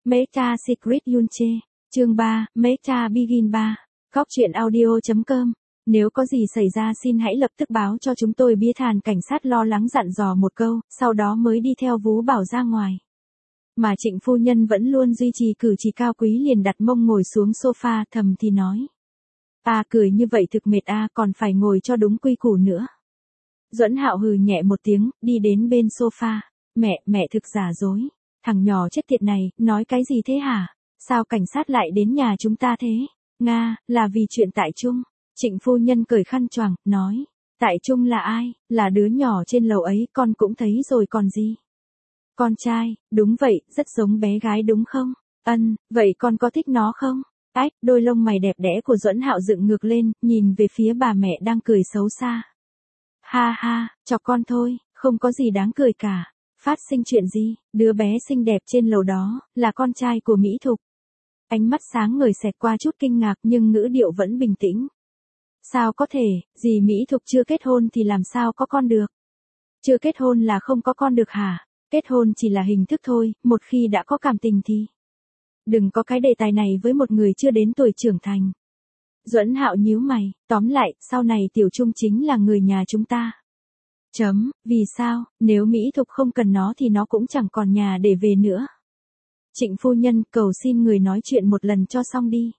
Meta Secret Yunche. Chương 3, Meta Begin 3. Góc truyện audio.com. Nếu có gì xảy ra xin hãy lập tức báo cho chúng tôi biết. Hàn cảnh sát lo lắng dặn dò một câu, sau đó mới đi theo Vú Bảo ra ngoài. Mà Trịnh phu nhân vẫn luôn duy trì cử chỉ cao quý, liền đặt mông ngồi xuống sofa, thầm thì nói. Cười như vậy thực mệt còn phải ngồi cho đúng quy củ nữa. Duẫn Hạo hừ nhẹ một tiếng, đi đến bên sofa. Mẹ thực giả dối. Thằng nhỏ chết tiệt này, nói cái gì thế hả? Sao cảnh sát lại đến nhà chúng ta thế? Nga, là vì chuyện Tại Trung. Trịnh phu nhân cởi khăn choàng, nói. Tại Trung là ai? Là đứa nhỏ trên lầu ấy, con cũng thấy rồi còn gì? Con trai, đúng vậy, rất giống bé gái đúng không? Vậy con có thích nó không? Đôi lông mày đẹp đẽ của Duẫn Hạo dựng ngược lên, nhìn về phía bà mẹ đang cười xấu xa. Ha, chọc con thôi, không có gì đáng cười cả. Phát sinh chuyện gì? Đứa bé xinh đẹp trên lầu đó, là con trai của Mỹ Thục. Ánh mắt sáng ngời xẹt qua chút kinh ngạc nhưng ngữ điệu vẫn bình tĩnh. Sao có thể, dì Mỹ Thục chưa kết hôn thì làm sao có con được? Chưa kết hôn là không có con được hả? Kết hôn chỉ là hình thức thôi, một khi đã có cảm tình thì... Đừng có cái đề tài này với một người chưa đến tuổi trưởng thành. Duẫn Hạo nhíu mày, tóm lại, sau này Tiểu Trung chính là người nhà chúng ta. Vì sao, nếu Mỹ Thục không cần nó thì nó cũng chẳng còn nhà để về nữa. Trịnh phu nhân, cầu xin người nói chuyện một lần cho xong đi.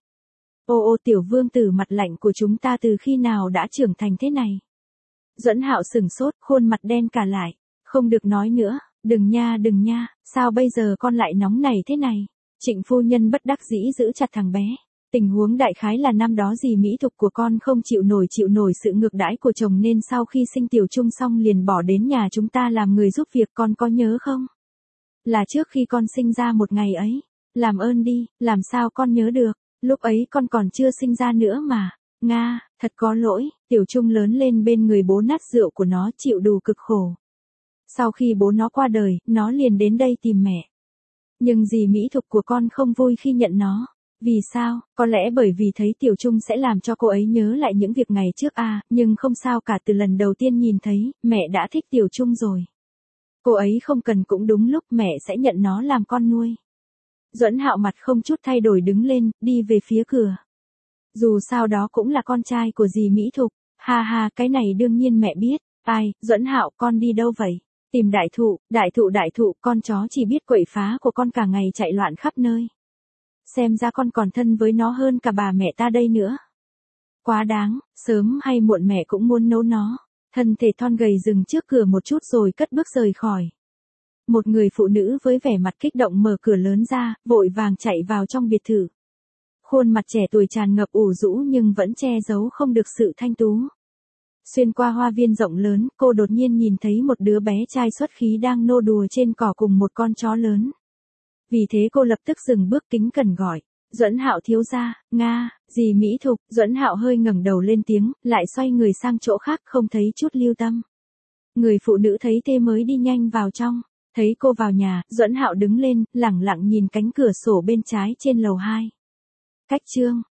Tiểu vương tử mặt lạnh của chúng ta từ khi nào đã trưởng thành thế này? Duẫn Hạo sửng sốt, khuôn mặt đen cả lại. Không được nói nữa, đừng nha, sao bây giờ con lại nóng này thế này? Trịnh phu nhân bất đắc dĩ giữ chặt thằng bé. Tình huống đại khái là năm đó dì Mỹ Thục của con không chịu nổi sự ngược đãi của chồng nên sau khi sinh Tiểu Trung xong liền bỏ đến nhà chúng ta làm người giúp việc, con có nhớ không? Là trước khi con sinh ra một ngày ấy. Làm ơn đi, làm sao con nhớ được, lúc ấy con còn chưa sinh ra nữa mà. Nga, thật có lỗi, Tiểu Trung lớn lên bên người bố nát rượu của nó, chịu đủ cực khổ. Sau khi bố nó qua đời, nó liền đến đây tìm mẹ. Nhưng dì Mỹ Thục của con không vui khi nhận nó. Vì sao? Có lẽ bởi vì thấy Tiểu Trung sẽ làm cho cô ấy nhớ lại những việc ngày trước nhưng không sao cả, từ lần đầu tiên nhìn thấy, mẹ đã thích Tiểu Trung rồi. Cô ấy không cần cũng đúng lúc, mẹ sẽ nhận nó làm con nuôi. Duẫn Hạo mặt không chút thay đổi đứng lên, đi về phía cửa. Dù sao đó cũng là con trai của dì Mỹ Thục. Ha, cái này đương nhiên mẹ biết. Duẫn Hạo, con đi đâu vậy? Tìm đại thụ, con chó chỉ biết quậy phá của con cả ngày chạy loạn khắp nơi. Xem ra con còn thân với nó hơn cả bà mẹ ta đây nữa. Quá đáng, sớm hay muộn mẹ cũng muốn nấu nó. Thân thể thon gầy dừng trước cửa một chút rồi cất bước rời khỏi. Một người phụ nữ với vẻ mặt kích động mở cửa lớn ra, vội vàng chạy vào trong biệt thự. Khuôn mặt trẻ tuổi tràn ngập ủ rũ nhưng vẫn che giấu không được sự thanh tú. Xuyên qua hoa viên rộng lớn, cô đột nhiên nhìn thấy một đứa bé trai xuất khí đang nô đùa trên cỏ cùng một con chó lớn. Vì thế cô lập tức dừng bước kính cẩn gọi. Duẫn Hạo thiếu gia. Nga, dì Mỹ Thục. Duẫn Hạo hơi ngẩng đầu lên tiếng, lại xoay người sang chỗ khác không thấy chút lưu tâm. Người phụ nữ thấy thế mới đi nhanh vào trong. Thấy cô vào nhà, Duẫn Hạo đứng lên, lẳng lặng nhìn cánh cửa sổ bên trái trên lầu 2. Cách chương.